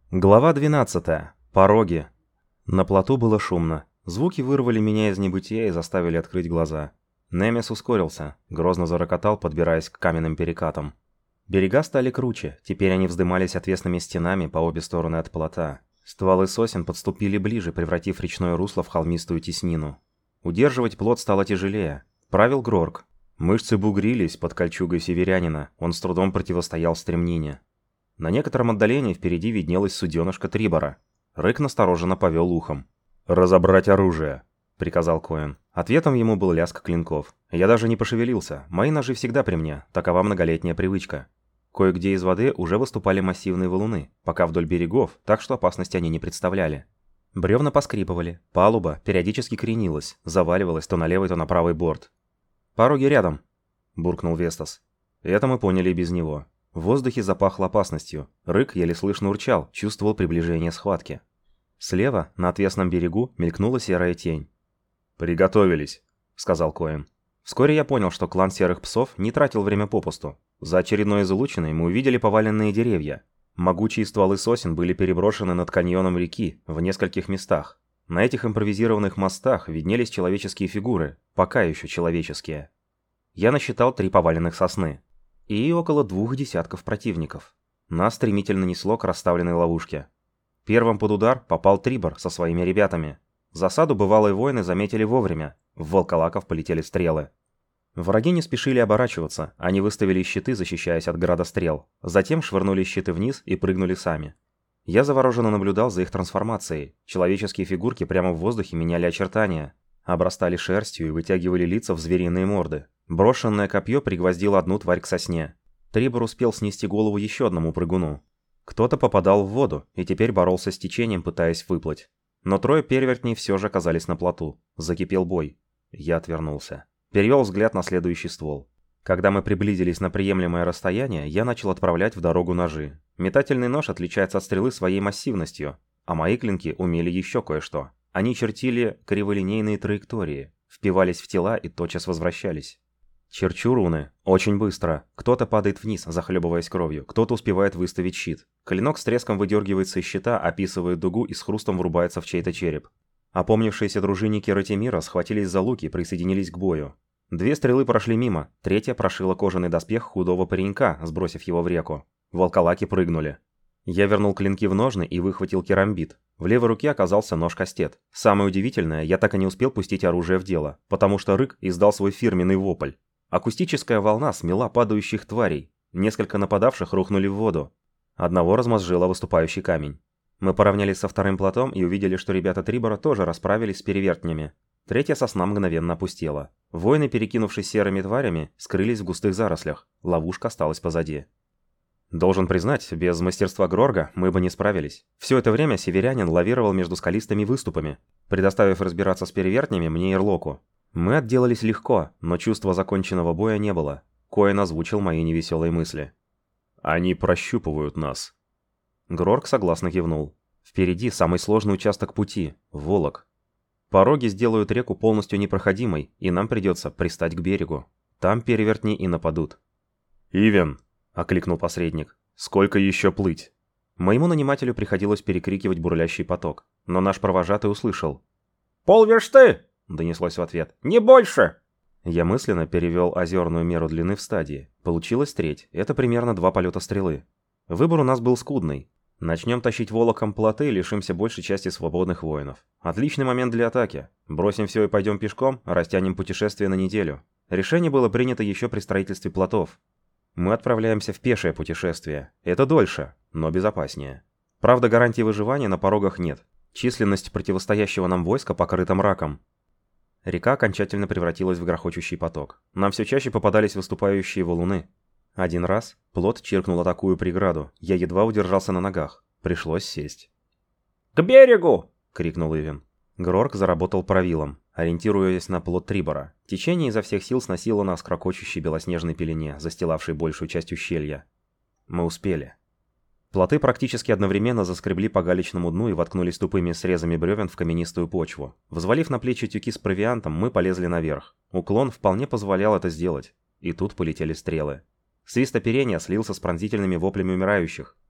Глава 12. Пороги. На плоту было шумно. Звуки вырвали меня из небытия и заставили открыть глаза. Немес ускорился, грозно зарокотал, подбираясь к каменным перекатам. Берега стали круче, теперь они вздымались отвесными стенами по обе стороны от плота. Стволы сосен подступили ближе, превратив речное русло в холмистую теснину. Удерживать плот стало тяжелее. Правил Грорк. Мышцы бугрились под кольчугой северянина, он с трудом противостоял стремнине. На некотором отдалении впереди виднелась суденышка Трибора. Рык настороженно повел ухом. «Разобрать оружие», — приказал Коэн. Ответом ему был лязг клинков. Я даже не пошевелился, мои ножи всегда при мне, такова многолетняя привычка. Кое-где из воды уже выступали массивные валуны, пока вдоль берегов, так что опасности они не представляли. Бревна поскрипывали, палуба периодически кренилась, заваливалась то на левый, то на правый борт. «Пороги рядом», — буркнул Вестас. Это мы поняли и без него. В воздухе запахло опасностью. Рык еле слышно урчал, чувствовал приближение схватки. Слева, на отвесном берегу, мелькнула серая тень. «Приготовились», — сказал Коэн. Вскоре я понял, что клан Серых Псов не тратил время попусту. За очередной излучиной мы увидели поваленные деревья. Могучие стволы сосен были переброшены над каньоном реки в нескольких местах. На этих импровизированных мостах виднелись человеческие фигуры, пока еще человеческие. Я насчитал 3 поваленных сосны. И около 2 десятков противников. Нас стремительно несло к расставленной ловушке. Первым под удар попал Трибор со своими ребятами. Засаду бывалые воины заметили вовремя. В волколаков полетели стрелы. Враги не спешили оборачиваться, они выставили щиты, защищаясь от града стрел. Затем швырнули щиты вниз и прыгнули сами. Я завороженно наблюдал за их трансформацией. Человеческие фигурки прямо в воздухе меняли очертания. Обрастали шерстью и вытягивали лица в звериные морды. Брошенное копье пригвоздило одну тварь к сосне. Трибор успел снести голову еще одному прыгуну. Кто-то попадал в воду и теперь боролся с течением, пытаясь выплыть. Но 3 первертней все же оказались на плоту. Закипел бой. Я отвернулся. Перевел взгляд на следующий ствол. Когда мы приблизились на приемлемое расстояние, я начал отправлять в дорогу ножи. Метательный нож отличается от стрелы своей массивностью, а мои клинки умели еще кое-что. Они чертили криволинейные траектории, впивались в тела и тотчас возвращались. Черчу руны. Очень быстро. Кто-то падает вниз, захлебываясь кровью, кто-то успевает выставить щит. Клинок с треском выдергивается из щита, описывает дугу и с хрустом врубается в чей-то череп. Опомнившиеся дружинники Ратимира схватились за луки и присоединились к бою. 2 стрелы прошли мимо, 3-я прошила кожаный доспех худого паренька, сбросив его в реку. Волколаки прыгнули. Я вернул клинки в ножны и выхватил керамбит. В левой руке оказался нож-кастет. Самое удивительное, я так и не успел пустить оружие в дело, потому что Рык издал свой фирменный вопль. Акустическая волна смела падающих тварей. Несколько нападавших рухнули в воду. Одного размозжило выступающий камень. Мы поравнялись со вторым плотом и увидели, что ребята Трибора тоже расправились с перевертнями. 3-я сосна мгновенно опустела. Воины, перекинувшись серыми тварями, скрылись в густых зарослях. Ловушка осталась позади. Должен признать, без мастерства Грорга мы бы не справились. Все это время северянин лавировал между скалистыми выступами, предоставив разбираться с перевертнями мне и Ирлоку. Мы отделались легко, но чувства законченного боя не было. Коэн озвучил мои невеселые мысли. «Они прощупывают нас». Грорг согласно кивнул. «Впереди самый сложный участок пути – Волок. Пороги сделают реку полностью непроходимой, и нам придется пристать к берегу. Там перевертни и нападут». «Ивен!» – окликнул посредник. «Сколько еще плыть?» Моему нанимателю приходилось перекрикивать бурлящий поток, но наш провожатый услышал. «Полверсты!» — донеслось в ответ. «Не больше!» Я мысленно перевел озерную меру длины в стадии. Получилось треть, это примерно 2 полета стрелы. Выбор у нас был скудный. Начнем тащить волоком плоты и лишимся большей части свободных воинов. Отличный момент для атаки. Бросим все и пойдем пешком, растянем путешествие на неделю. Решение было принято еще при строительстве плотов. Мы отправляемся в пешее путешествие. Это дольше, но безопаснее. Правда, гарантии выживания на порогах нет. Численность противостоящего нам войска покрыта мраком. Река окончательно превратилась в грохочущий поток. Нам все чаще попадались выступающие валуны. Один раз плот чиркнул о такую преграду. Я едва удержался на ногах. Пришлось сесть. «К берегу!» — крикнул Ивен. Грорк заработал правилом, ориентируясь на плот Трибора. Течение изо всех сил сносило нас к крокочущей белоснежной пелене, застилавшей большую часть ущелья. Мы успели. Плоты практически одновременно заскребли по галечному дну и воткнулись тупыми срезами бревен в каменистую почву. Взвалив на плечи тюки с провиантом, мы полезли наверх. Уклон вполне позволял это сделать. И тут полетели стрелы. Свист оперения слился с пронзительными воплями умирающих.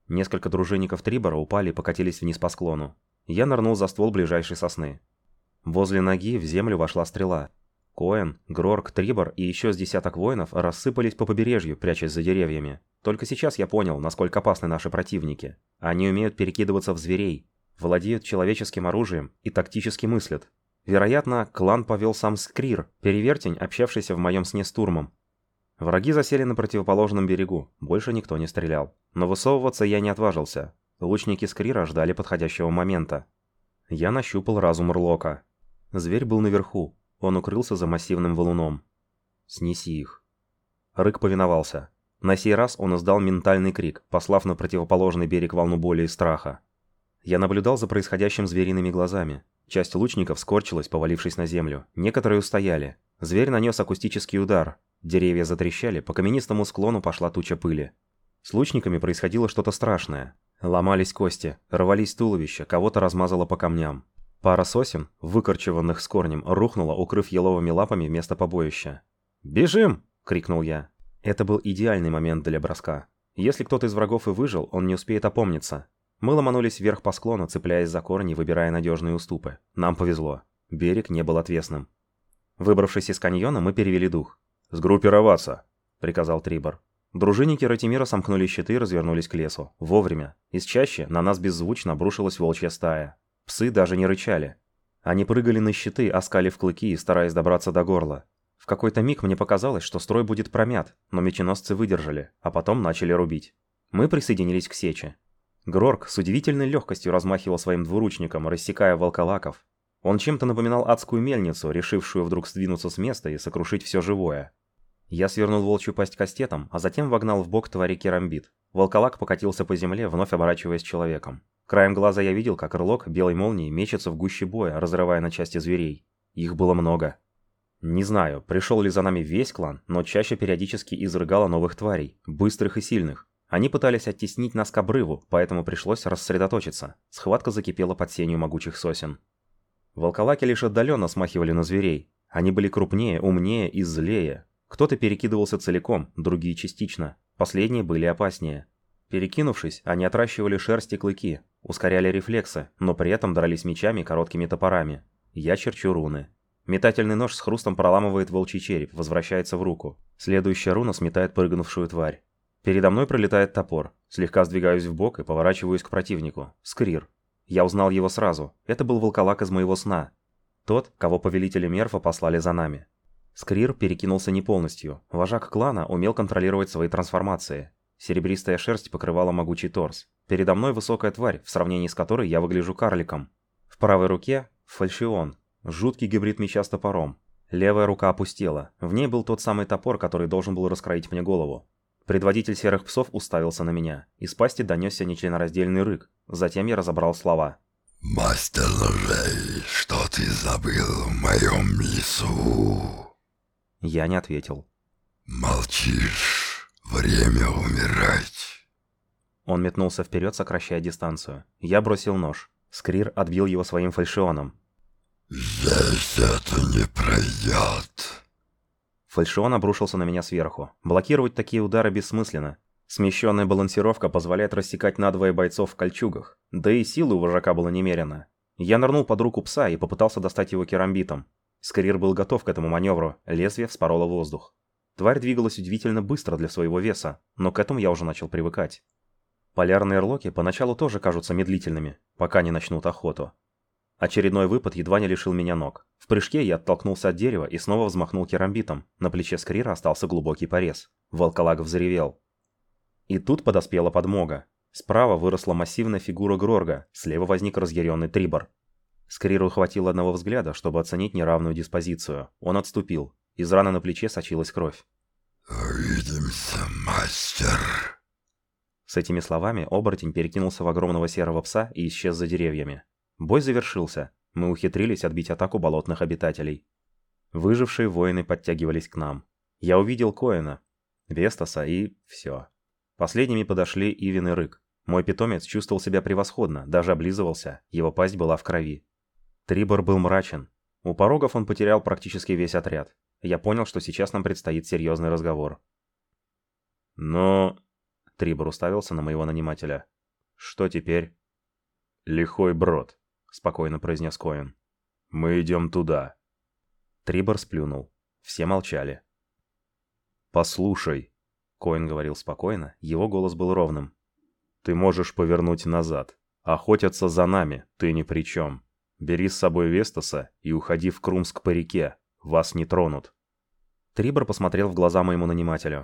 Несколько дружинников Трибора упали и покатились вниз по склону. Я нырнул за ствол ближайшей сосны. Возле ноги в землю вошла стрела. Коэн, Грорк, Трибор и еще с десяток воинов рассыпались по побережью, прячась за деревьями. Только сейчас я понял, насколько опасны наши противники. Они умеют перекидываться в зверей, владеют человеческим оружием и тактически мыслят. Вероятно, клан повел сам Скрир, перевертень, общавшийся в моем сне с Турмом. Враги засели на противоположном берегу, больше никто не стрелял. Но высовываться я не отважился. Лучники Скрира ждали подходящего момента. Я нащупал разум Урлока. Зверь был наверху, он укрылся за массивным валуном. «Снеси их». Рык повиновался. На сей раз он издал ментальный крик, послав на противоположный берег волну боли и страха. Я наблюдал за происходящим звериными глазами. Часть лучников скорчилась, повалившись на землю. Некоторые устояли. Зверь нанес акустический удар. Деревья затрещали, по каменистому склону пошла туча пыли. С лучниками происходило что-то страшное. Ломались кости, рвались туловища, кого-то размазало по камням. Пара сосен, выкорчеванных с корнем, рухнула, укрыв еловыми лапами место побоища. «Бежим!» — крикнул я. Это был идеальный момент для броска. Если кто-то из врагов и выжил, он не успеет опомниться. Мы ломанулись вверх по склону, цепляясь за корни, выбирая надежные уступы. Нам повезло. Берег не был отвесным. Выбравшись из каньона, мы перевели дух. «Сгруппироваться!» — приказал Трибор. Дружинники Ратимира сомкнули щиты и развернулись к лесу. Вовремя. Из чащи на нас беззвучно обрушилась волчья стая. Псы даже не рычали. Они прыгали на щиты, оскалив клыки и стараясь добраться до горла. В какой-то миг мне показалось, что строй будет промят, но меченосцы выдержали, а потом начали рубить. Мы присоединились к сече. Грорк с удивительной легкостью размахивал своим двуручником, рассекая волколаков. Он чем-то напоминал адскую мельницу, решившую вдруг сдвинуться с места и сокрушить все живое. Я свернул волчью пасть кастетом, а затем вогнал в бок твари керамбит. Волколак покатился по земле, вновь оборачиваясь человеком. Краем глаза я видел, как Рылок белой молнией мечется в гуще боя, разрывая на части зверей. Их было много. Не знаю, пришел ли за нами весь клан, но чаще периодически изрыгало новых тварей, быстрых и сильных. Они пытались оттеснить нас к обрыву, поэтому пришлось рассредоточиться. Схватка закипела под сенью могучих сосен. Волколаки лишь отдаленно смахивали на зверей. Они были крупнее, умнее и злее. Кто-то перекидывался целиком, другие частично. Последние были опаснее. Перекинувшись, они отращивали шерсть и клыки, ускоряли рефлексы, но при этом дрались мечами и короткими топорами. Я черчу руны. Метательный нож с хрустом проламывает волчий череп, возвращается в руку. Следующая руна сметает прыгнувшую тварь. Передо мной пролетает топор. Слегка сдвигаюсь вбок и поворачиваюсь к противнику. Скрир. Я узнал его сразу. Это был волколак из моего сна. Тот, кого повелители Мерфа послали за нами. Скрир перекинулся не полностью. Вожак клана умел контролировать свои трансформации. Серебристая шерсть покрывала могучий торс. Передо мной высокая тварь, в сравнении с которой я выгляжу карликом. В правой руке – фальшион. Жуткий гибрид меча с топором. Левая рука опустела. В ней был тот самый топор, который должен был раскроить мне голову. Предводитель серых псов уставился на меня. Из пасти донесся нечленораздельный рык. Затем я разобрал слова. «Мастер ножей, что ты забыл в моем лесу?» Я не ответил. «Молчишь. Время умирать». Он метнулся вперед, сокращая дистанцию. Я бросил нож. Скрир отбил его своим фальшионом. «Здесь это не пройдет». Фальшион обрушился на меня сверху. Блокировать такие удары бессмысленно. Смещенная балансировка позволяет рассекать надвое бойцов в кольчугах. Да и силы у вожака было немерено. Я нырнул под руку пса и попытался достать его керамбитом. Скрир был готов к этому маневру. Лезвие вспороло воздух. Тварь двигалась удивительно быстро для своего веса, но к этому я уже начал привыкать. Полярные рлоки поначалу тоже кажутся медлительными, пока не начнут охоту. Очередной выпад едва не лишил меня ног. В прыжке я оттолкнулся от дерева и снова взмахнул керамбитом. На плече Скрира остался глубокий порез. Волколак взревел. И тут подоспела подмога. Справа выросла массивная фигура Грорга, слева возник разъяренный Трибор. Скриру хватило одного взгляда, чтобы оценить неравную диспозицию. Он отступил. Из раны на плече сочилась кровь. «Увидимся, мастер». С этими словами оборотень перекинулся в огромного серого пса и исчез за деревьями. Бой завершился. Мы ухитрились отбить атаку болотных обитателей. Выжившие воины подтягивались к нам. Я увидел Коэна, Вестаса и все. Последними подошли Ивен и Рык. Мой питомец чувствовал себя превосходно, даже облизывался, его пасть была в крови. Трибор был мрачен. У порогов он потерял практически весь отряд. Я понял, что сейчас нам предстоит серьезный разговор. «Но...» Трибор уставился на моего нанимателя. Что теперь? «Лихой брод», — спокойно произнес Коэн. «Мы идем туда». Трибор сплюнул. Все молчали. «Послушай», — Коэн говорил спокойно, его голос был ровным. «Ты можешь повернуть назад. Охотятся за нами, ты ни при чем. Бери с собой Вестаса и уходи в Крумск по реке. Вас не тронут». Трибор посмотрел в глаза моему нанимателю.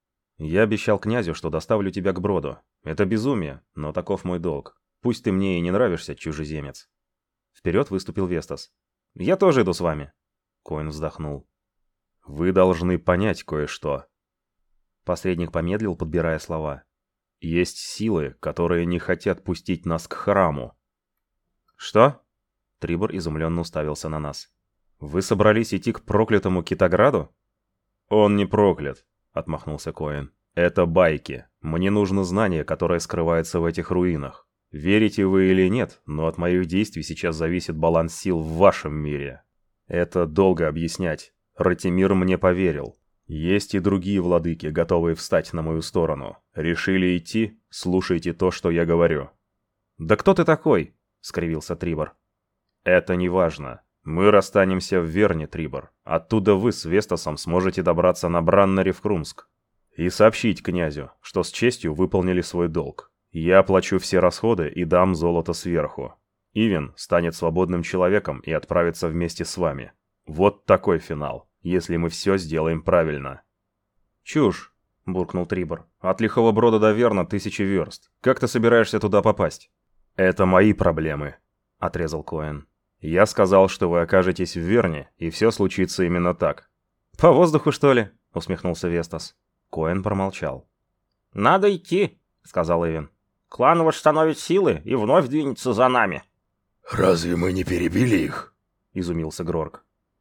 «Я обещал князю, что доставлю тебя к броду. Это безумие, но таков мой долг. Пусть ты мне и не нравишься, чужеземец». Вперед выступил Вестас. «Я тоже иду с вами». Коэн вздохнул. «Вы должны понять кое-что». Посредник помедлил, подбирая слова. «Есть силы, которые не хотят пустить нас к храму». «Что?» Трибор изумленно уставился на нас. «Вы собрались идти к проклятому Китаграду?» «Он не проклят», — отмахнулся Коэн. «Это байки. Мне нужно знание, которое скрывается в этих руинах. Верите вы или нет, но от моих действий сейчас зависит баланс сил в вашем мире. Это долго объяснять. Ратимир мне поверил. Есть и другие владыки, готовые встать на мою сторону. Решили идти? Слушайте то, что я говорю». «Да кто ты такой?» — скривился Трибор. «Это не важно. Мы расстанемся в Верне, Трибор. Оттуда вы с Вестасом сможете добраться на Браннере в Крумск. И сообщить князю, что с честью выполнили свой долг. Я оплачу все расходы и дам золото сверху. Ивен станет свободным человеком и отправится вместе с вами. Вот такой финал, если мы все сделаем правильно». «Чушь», — буркнул Трибор. «От Лихого Брода до Верна 1000 верст. Как ты собираешься туда попасть?» «Это мои проблемы», — отрезал Коэн. «Я сказал, что вы окажетесь в Верне, и все случится именно так». «По воздуху, что ли?» — усмехнулся Вестас. Коэн промолчал. «Надо идти», — сказал Ивен. «Клан восстановит силы и вновь двинется за нами». «Разве мы не перебили их?» — изумился Грорк.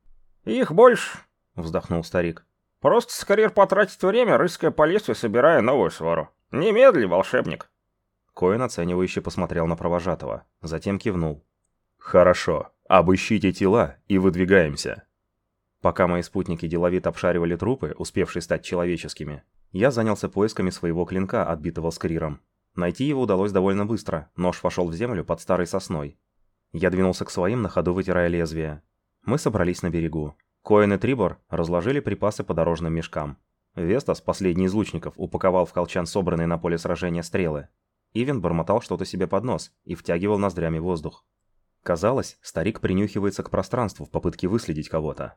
«Их больше», — вздохнул старик. «Просто Скорир потратит время, рыская по лесу и собирая новую свору. Немедли, волшебник». Коэн оценивающе посмотрел на провожатого, затем кивнул. «Хорошо, обыщите тела и выдвигаемся». Пока мои спутники деловито обшаривали трупы, успевшие стать человеческими, я занялся поисками своего клинка, отбитого Скриром. Найти его удалось довольно быстро, нож вошел в землю под старой сосной. Я двинулся к своим, на ходу вытирая лезвие. Мы собрались на берегу. Коэн и Трибор разложили припасы по дорожным мешкам. Вестас, последний из лучников, упаковал в колчан собранные на поле сражения стрелы. Ивен бормотал что-то себе под нос и втягивал ноздрями воздух. Казалось, старик принюхивается к пространству в попытке выследить кого-то.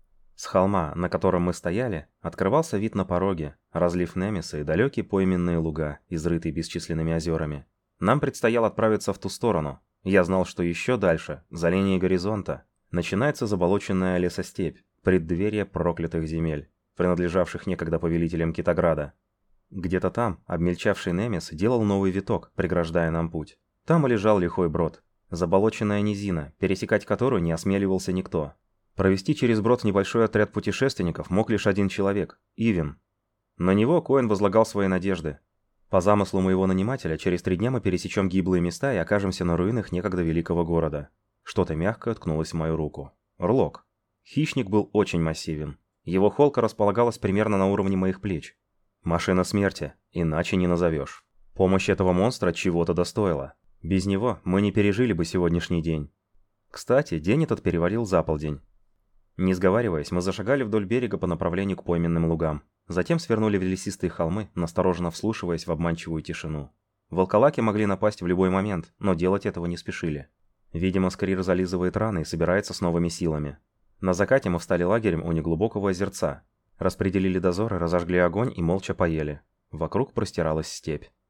С холма, на котором мы стояли, открывался вид на пороги, разлив Немеса и далекие пойменные луга, изрытые бесчисленными озерами. Нам предстояло отправиться в ту сторону. Я знал, что еще дальше, за линией горизонта, начинается заболоченная лесостепь, преддверие проклятых земель, принадлежавших некогда повелителям Китаграда. Где-то там обмельчавший Немес делал новый виток, преграждая нам путь. Там лежал Лихой Брод. Заболоченная низина, пересекать которую не осмеливался никто. Провести через брод небольшой отряд путешественников мог лишь один человек – Ивен. На него Коэн возлагал свои надежды. По замыслу моего нанимателя, через 3 дня мы пересечем гиблые места и окажемся на руинах некогда великого города. Что-то мягкое ткнулось в мою руку. Рлок. Хищник был очень массивен. Его холка располагалась примерно на уровне моих плеч. Машина смерти, иначе не назовешь. Помощь этого монстра чего-то достоила. Без него мы не пережили бы сегодняшний день. Кстати, день этот перевалил за полдень. Не сговариваясь, мы зашагали вдоль берега по направлению к пойменным лугам. Затем свернули в лесистые холмы, настороженно вслушиваясь в обманчивую тишину. Волколаки могли напасть в любой момент, но делать этого не спешили. Видимо, Скрир зализывает раны и собирается с новыми силами. На закате мы встали лагерем у неглубокого озерца. Распределили дозоры, разожгли огонь и молча поели. Вокруг простиралась степь.